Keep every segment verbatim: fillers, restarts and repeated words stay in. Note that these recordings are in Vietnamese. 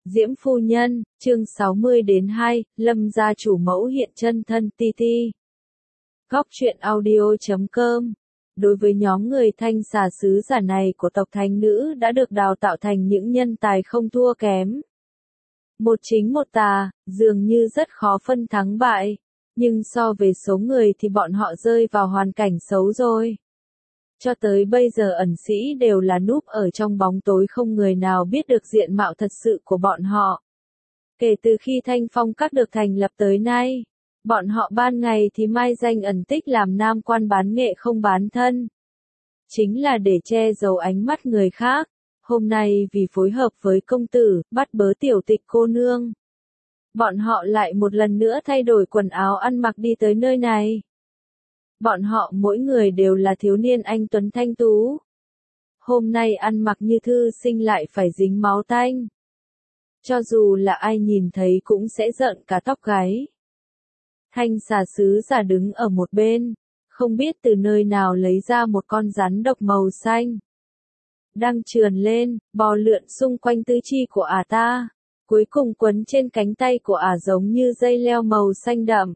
Diễm phu nhân, chương sáu mươi đến hai, Lâm gia chủ mẫu hiện chân thân ti ti. Góc truyện audio chấm com. Đối với nhóm người thanh xà sứ giả này của tộc thánh nữ đã được đào tạo thành những nhân tài không thua kém. Một chính một tà, dường như rất khó phân thắng bại, nhưng so về số người thì bọn họ rơi vào hoàn cảnh xấu rồi. Cho tới bây giờ ẩn sĩ đều là núp ở trong bóng tối, không người nào biết được diện mạo thật sự của bọn họ. Kể từ khi Thanh Phong Các được thành lập tới nay, bọn họ ban ngày thì mai danh ẩn tích làm nam quan bán nghệ không bán thân. Chính là để che giấu ánh mắt người khác. Hôm nay vì phối hợp với công tử, bắt bớ tiểu tịch cô nương, bọn họ lại một lần nữa thay đổi quần áo ăn mặc đi tới nơi này. Bọn họ mỗi người đều là thiếu niên anh tuấn thanh tú. Hôm nay ăn mặc như thư sinh lại phải dính máu tanh. Cho dù là ai nhìn thấy cũng sẽ giận cả tóc gáy. Thanh xà sứ giả đứng ở một bên, không biết từ nơi nào lấy ra một con rắn độc màu xanh. Đang trườn lên, bò lượn xung quanh tứ chi của ả ta, cuối cùng quấn trên cánh tay của ả giống như dây leo màu xanh đậm.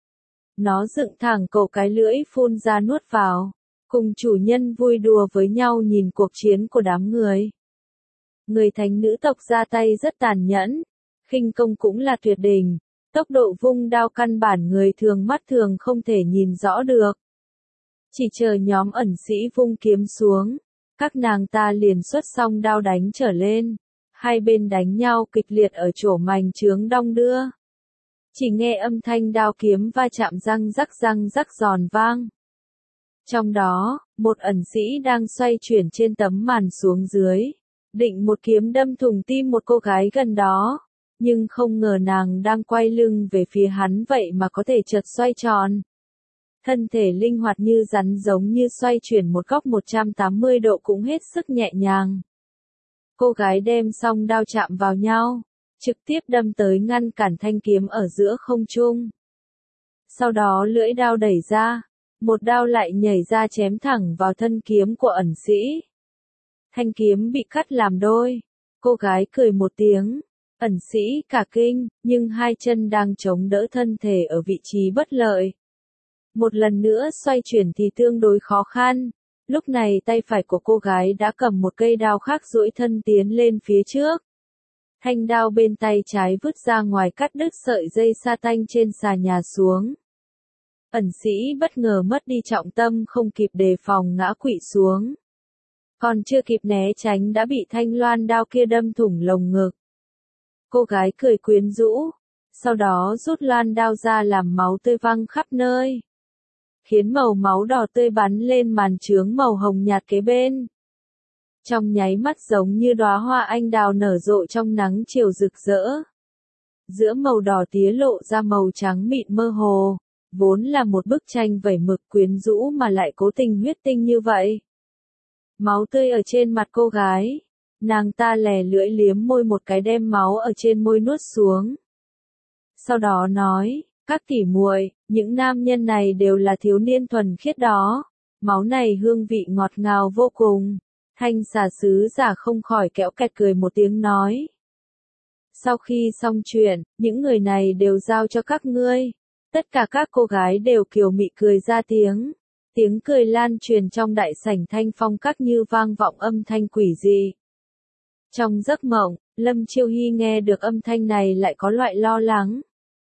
Nó dựng thẳng cổ, cái lưỡi phun ra nuốt vào, cùng chủ nhân vui đùa với nhau nhìn cuộc chiến của đám người. Người thánh nữ tộc ra tay rất tàn nhẫn, khinh công cũng là tuyệt đỉnh, tốc độ vung đao căn bản người thường mắt thường không thể nhìn rõ được. Chỉ chờ nhóm ẩn sĩ vung kiếm xuống, các nàng ta liền xuất xong đao đánh trở lên, hai bên đánh nhau kịch liệt ở chỗ mành chướng đong đưa. Chỉ nghe âm thanh đao kiếm va chạm răng rắc răng rắc giòn vang. Trong đó, một ẩn sĩ đang xoay chuyển trên tấm màn xuống dưới, định một kiếm đâm thủng tim một cô gái gần đó, nhưng không ngờ nàng đang quay lưng về phía hắn vậy mà có thể chợt xoay tròn. Thân thể linh hoạt như rắn, giống như xoay chuyển một góc một trăm tám mươi độ cũng hết sức nhẹ nhàng. Cô gái đem song đao chạm vào nhau, trực tiếp đâm tới ngăn cản thanh kiếm ở giữa không trung. Sau đó lưỡi đao đẩy ra, một đao lại nhảy ra chém thẳng vào thân kiếm của ẩn sĩ. Thanh kiếm bị cắt làm đôi, cô gái cười một tiếng, ẩn sĩ cả kinh, nhưng hai chân đang chống đỡ thân thể ở vị trí bất lợi. Một lần nữa xoay chuyển thì tương đối khó khăn, lúc này tay phải của cô gái đã cầm một cây đao khác duỗi thân tiến lên phía trước. Thanh đao bên tay trái vứt ra ngoài cắt đứt sợi dây sa tanh trên xà nhà xuống. Ẩn sĩ bất ngờ mất đi trọng tâm, không kịp đề phòng ngã quỵ xuống. Còn chưa kịp né tránh đã bị thanh loan đao kia đâm thủng lồng ngực. Cô gái cười quyến rũ, sau đó rút loan đao ra làm máu tươi văng khắp nơi, khiến màu máu đỏ tươi bắn lên màn chướng màu hồng nhạt kế bên. Trong nháy mắt giống như đóa hoa anh đào nở rộ trong nắng chiều rực rỡ. Giữa màu đỏ tía lộ ra màu trắng mịn mơ hồ, vốn là một bức tranh vẩy mực quyến rũ mà lại cố tình huyết tinh như vậy. Máu tươi ở trên mặt cô gái, nàng ta lè lưỡi liếm môi một cái đem máu ở trên môi nuốt xuống. Sau đó nói, các tỷ muội, những nam nhân này đều là thiếu niên thuần khiết đó, máu này hương vị ngọt ngào vô cùng. Thanh xà sứ giả không khỏi kẽo kẹt cười một tiếng nói. Sau khi xong chuyện, những người này đều giao cho các ngươi. Tất cả các cô gái đều kiều mị cười ra tiếng. Tiếng cười lan truyền trong đại sảnh Thanh Phong Các như vang vọng âm thanh quỷ dị. Trong giấc mộng, Lâm Chiêu Hy nghe được âm thanh này lại có loại lo lắng.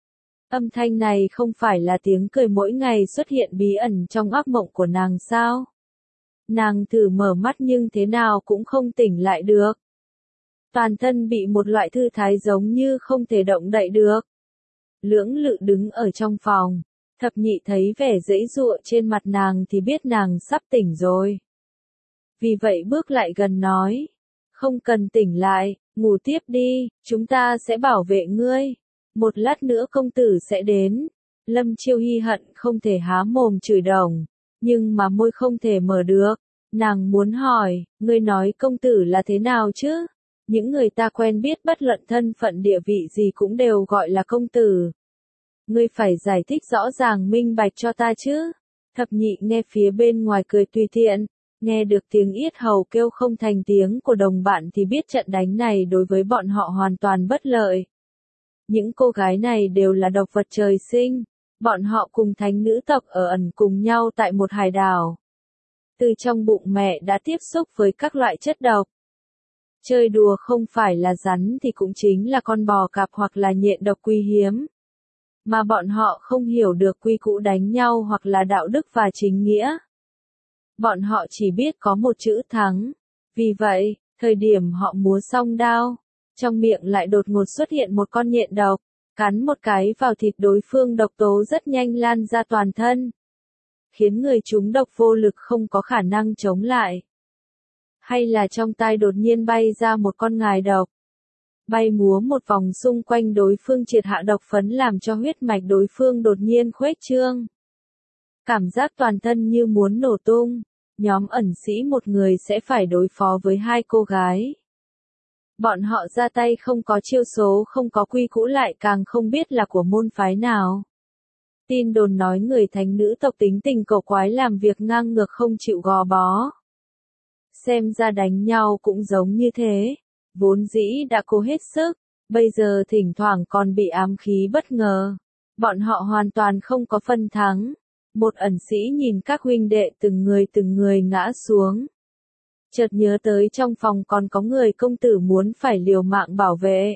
Âm thanh này không phải là tiếng cười mỗi ngày xuất hiện bí ẩn trong ác mộng của nàng sao? Nàng thử mở mắt nhưng thế nào cũng không tỉnh lại được. Toàn thân bị một loại thư thái giống như không thể động đậy được. Lưỡng lự đứng ở trong phòng, thập nhị thấy vẻ giãy giụa trên mặt nàng thì biết nàng sắp tỉnh rồi. Vì vậy bước lại gần nói, không cần tỉnh lại, ngủ tiếp đi, chúng ta sẽ bảo vệ ngươi. Một lát nữa công tử sẽ đến. Lâm Chiêu Hy hận không thể há mồm chửi đồng, nhưng mà môi không thể mở được. Nàng muốn hỏi, ngươi nói công tử là thế nào chứ? Những người ta quen biết bất luận thân phận địa vị gì cũng đều gọi là công tử. Ngươi phải giải thích rõ ràng minh bạch cho ta chứ? Thập nhị nghe phía bên ngoài cười tùy tiện, Nghe được tiếng yết hầu kêu không thành tiếng của đồng bạn thì biết trận đánh này đối với bọn họ hoàn toàn bất lợi. Những cô gái này đều là độc vật trời sinh, bọn họ cùng thánh nữ tộc ở ẩn cùng nhau tại một hải đảo. Từ trong bụng mẹ đã tiếp xúc với các loại chất độc. Chơi đùa không phải là rắn thì cũng chính là con bò cạp hoặc là nhện độc quý hiếm. Mà bọn họ không hiểu được quy củ đánh nhau hoặc là đạo đức và chính nghĩa. Bọn họ chỉ biết có một chữ thắng. Vì vậy, thời điểm họ múa song đao, trong miệng lại đột ngột xuất hiện một con nhện độc, cắn một cái vào thịt đối phương, độc tố rất nhanh lan ra toàn thân, khiến người chúng độc vô lực không có khả năng chống lại. Hay là trong tai đột nhiên bay ra một con ngài độc, bay múa một vòng xung quanh đối phương, triệt hạ độc phấn làm cho huyết mạch đối phương đột nhiên khuếch trương. Cảm giác toàn thân như muốn nổ tung, nhóm ẩn sĩ một người sẽ phải đối phó với hai cô gái. Bọn họ ra tay không có chiêu số, không có quy củ, lại càng không biết là của môn phái nào. Tin đồn nói người thánh nữ tộc tính tình cổ quái, làm việc ngang ngược không chịu gò bó. Xem ra đánh nhau cũng giống như thế, vốn dĩ đã cố hết sức, bây giờ thỉnh thoảng còn bị ám khí bất ngờ. Bọn họ hoàn toàn không có phần thắng. Một ẩn sĩ nhìn các huynh đệ từng người từng người ngã xuống. Chợt nhớ tới trong phòng còn có người công tử muốn phải liều mạng bảo vệ.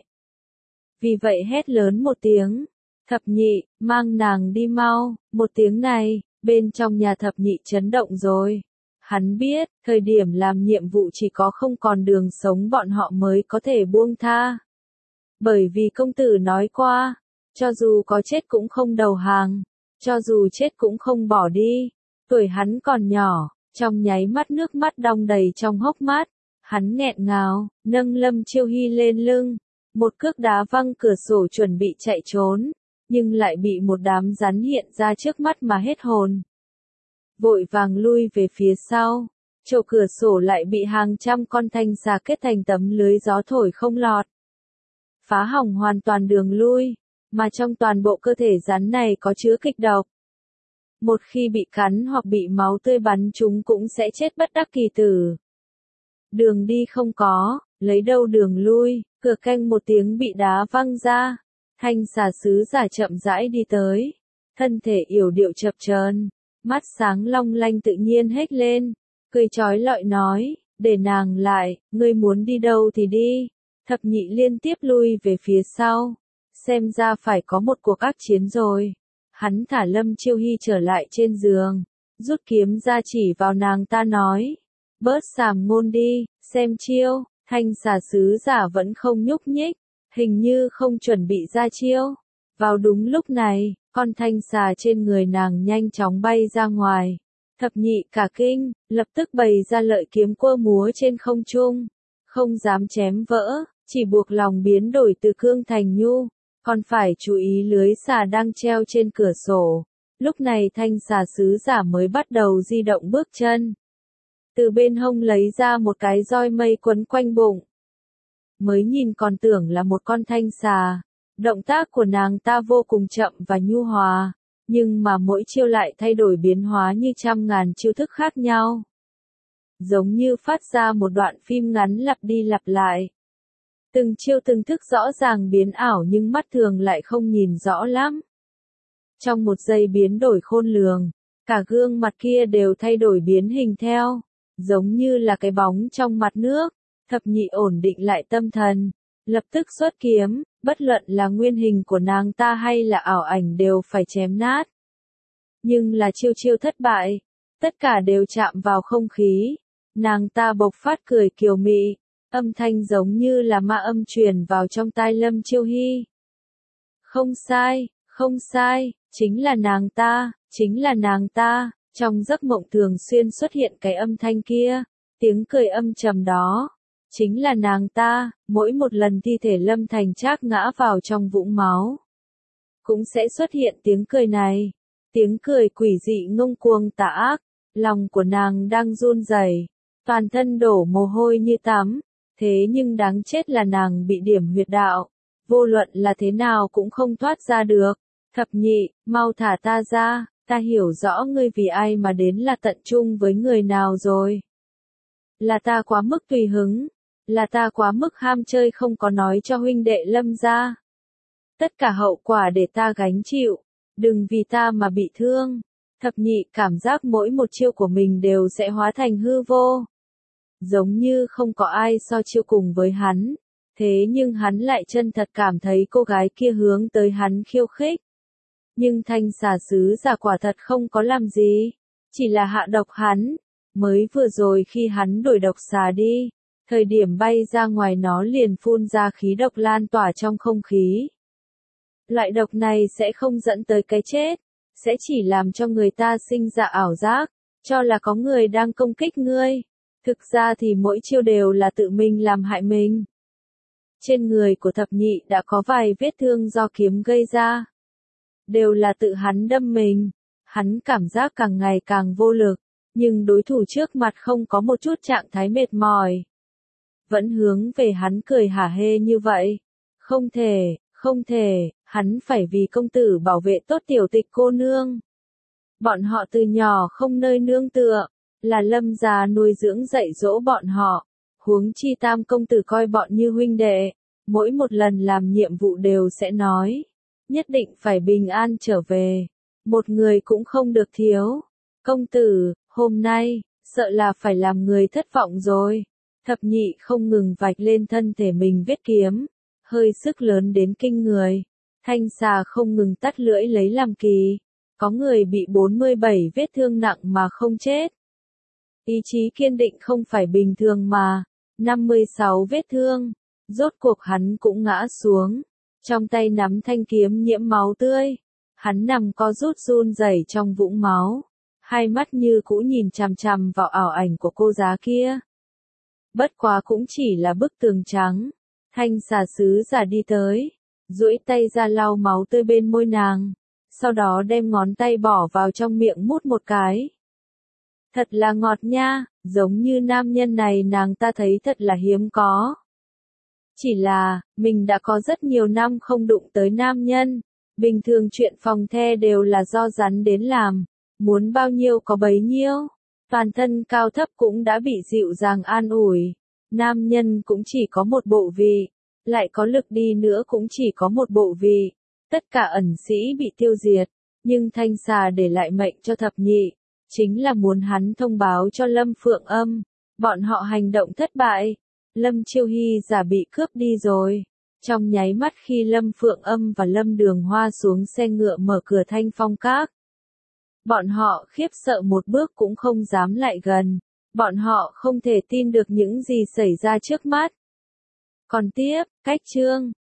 Vì vậy hét lớn một tiếng. Thập nhị, mang nàng đi mau. Một tiếng này, bên trong nhà thập nhị chấn động rồi. Hắn biết, thời điểm làm nhiệm vụ chỉ có không còn đường sống bọn họ mới có thể buông tha. Bởi vì công tử nói qua, cho dù có chết cũng không đầu hàng, cho dù chết cũng không bỏ đi. Tuổi hắn còn nhỏ, trong nháy mắt nước mắt đong đầy trong hốc mắt. Hắn nghẹn ngào, nâng Lâm Chiêu Hy lên lưng, một cước đá văng cửa sổ chuẩn bị chạy trốn, nhưng lại bị một đám rắn hiện ra trước mắt mà hết hồn. Vội vàng lui về phía sau, chỗ cửa sổ lại bị hàng trăm con thanh xà kết thành tấm lưới gió thổi không lọt. Phá hỏng hoàn toàn đường lui, mà trong toàn bộ cơ thể rắn này có chứa kịch độc. Một khi bị cắn hoặc bị máu tươi bắn chúng cũng sẽ chết bất đắc kỳ tử. Đường đi không có, lấy đâu đường lui, cửa canh một tiếng bị đá văng ra. Thanh xà sứ giả chậm rãi đi tới, thân thể yểu điệu chập chờn, mắt sáng long lanh tự nhiên hét lên, cười chói lọi nói, để nàng lại, ngươi muốn đi đâu thì đi. Thập nhị liên tiếp lui về phía sau, xem ra phải có một cuộc ác chiến rồi. Hắn thả Lâm Chiêu Hy trở lại trên giường, rút kiếm ra chỉ vào nàng ta nói, bớt sàm ngôn đi, xem chiêu. Thanh xà sứ giả vẫn không nhúc nhích, hình như không chuẩn bị ra chiêu. Vào đúng lúc này, con thanh xà trên người nàng nhanh chóng bay ra ngoài. Thập nhị cả kinh, lập tức bày ra lợi kiếm quơ múa trên không trung, không dám chém vỡ, chỉ buộc lòng biến đổi từ cương thành nhu, còn phải chú ý lưới xà đang treo trên cửa sổ. Lúc này thanh xà sứ giả mới bắt đầu di động bước chân. Từ bên hông lấy ra một cái roi mây quấn quanh bụng. Mới nhìn còn tưởng là một con thanh xà. Động tác của nàng ta vô cùng chậm và nhu hòa, nhưng mà mỗi chiêu lại thay đổi biến hóa như trăm ngàn chiêu thức khác nhau. Giống như phát ra một đoạn phim ngắn lặp đi lặp lại. Từng chiêu từng thức rõ ràng biến ảo nhưng mắt thường lại không nhìn rõ lắm. Trong một giây biến đổi khôn lường, cả gương mặt kia đều thay đổi biến hình theo, giống như là cái bóng trong mặt nước. Thập nhị ổn định lại tâm thần, lập tức xuất kiếm, bất luận là nguyên hình của nàng ta hay là ảo ảnh đều phải chém nát. Nhưng là chiêu chiêu thất bại, tất cả đều chạm vào không khí. Nàng ta bộc phát cười kiều mị, âm thanh giống như là ma âm truyền vào trong tai Lâm Chiêu Hy. Không sai, không sai, chính là nàng ta, chính là nàng ta. Trong giấc mộng thường xuyên xuất hiện cái âm thanh kia, tiếng cười âm trầm đó. Chính là nàng ta, mỗi một lần thi thể Lâm Thành Trác ngã vào trong vũng máu, cũng sẽ xuất hiện tiếng cười này. Tiếng cười quỷ dị ngông cuồng tà ác, lòng của nàng đang run rẩy, toàn thân đổ mồ hôi như tắm. Thế nhưng đáng chết là nàng bị điểm huyệt đạo, vô luận là thế nào cũng không thoát ra được. Thập nhị, mau thả ta ra, ta hiểu rõ ngươi vì ai mà đến là tận chung với người nào rồi. Là ta quá mức tùy hứng, là ta quá mức ham chơi không có nói cho huynh đệ Lâm gia. Tất cả hậu quả để ta gánh chịu, đừng vì ta mà bị thương. Thập nhị cảm giác mỗi một chiêu của mình đều sẽ hóa thành hư vô. Giống như không có ai so chiêu cùng với hắn. Thế nhưng hắn lại chân thật cảm thấy cô gái kia hướng tới hắn khiêu khích. Nhưng thanh xà sứ giả quả thật không có làm gì. Chỉ là hạ độc hắn. Mới vừa rồi khi hắn đổi độc xà đi. Thời điểm bay ra ngoài nó liền phun ra khí độc lan tỏa trong không khí. Loại độc này sẽ không dẫn tới cái chết. Sẽ chỉ làm cho người ta sinh ra ảo giác. Cho là có người đang công kích ngươi. Thực ra thì mỗi chiêu đều là tự mình làm hại mình. Trên người của thập nhị đã có vài vết thương do kiếm gây ra. Đều là tự hắn đâm mình. Hắn cảm giác càng ngày càng vô lực. Nhưng đối thủ trước mặt không có một chút trạng thái mệt mỏi. Vẫn hướng về hắn cười hả hê như vậy. Không thể, không thể, hắn phải vì công tử bảo vệ tốt tiểu tịch cô nương. Bọn họ từ nhỏ không nơi nương tựa. Là Lâm gia nuôi dưỡng dạy dỗ bọn họ. Huống chi tam công tử coi bọn như huynh đệ. Mỗi một lần làm nhiệm vụ đều sẽ nói. Nhất định phải bình an trở về. Một người cũng không được thiếu. Công tử, hôm nay, sợ là phải làm người thất vọng rồi. Thập nhị không ngừng vạch lên thân thể mình vết kiếm. Hơi sức lớn đến kinh người. Thanh xà không ngừng tắt lưỡi lấy làm kỳ. Có người bị bốn mươi bảy vết thương nặng mà không chết. Ý chí kiên định không phải bình thường mà. năm mươi sáu vết thương. Rốt cuộc hắn cũng ngã xuống. Trong tay nắm thanh kiếm nhiễm máu tươi. Hắn nằm co rút run rẩy trong vũng máu. Hai mắt như cũ nhìn chằm chằm vào ảo ảnh của cô giá kia. Bất quá cũng chỉ là bức tường trắng. Thanh xà sứ giả đi tới. Duỗi tay ra lau máu tươi bên môi nàng. Sau đó đem ngón tay bỏ vào trong miệng mút một cái. Thật là ngọt nha, giống như nam nhân này nàng ta thấy thật là hiếm có. Chỉ là, mình đã có rất nhiều năm không đụng tới nam nhân. Bình thường chuyện phòng the đều là do rắn đến làm. Muốn bao nhiêu có bấy nhiêu. Toàn thân cao thấp cũng đã bị dịu dàng an ủi. Nam nhân cũng chỉ có một bộ vị. Lại có lực đi nữa cũng chỉ có một bộ vị. Tất cả ẩn sĩ bị tiêu diệt. Nhưng thanh xà để lại mệnh cho thập nhị. Chính là muốn hắn thông báo cho Lâm Phượng Âm. Bọn họ hành động thất bại. Lâm Chiêu Hy giả bị cướp đi rồi. Trong nháy mắt khi Lâm Phượng Âm và Lâm Đường Hoa xuống xe ngựa mở cửa Thanh Phong Các. Bọn họ khiếp sợ một bước cũng không dám lại gần. Bọn họ không thể tin được những gì xảy ra trước mắt. Còn tiếp, cách chương.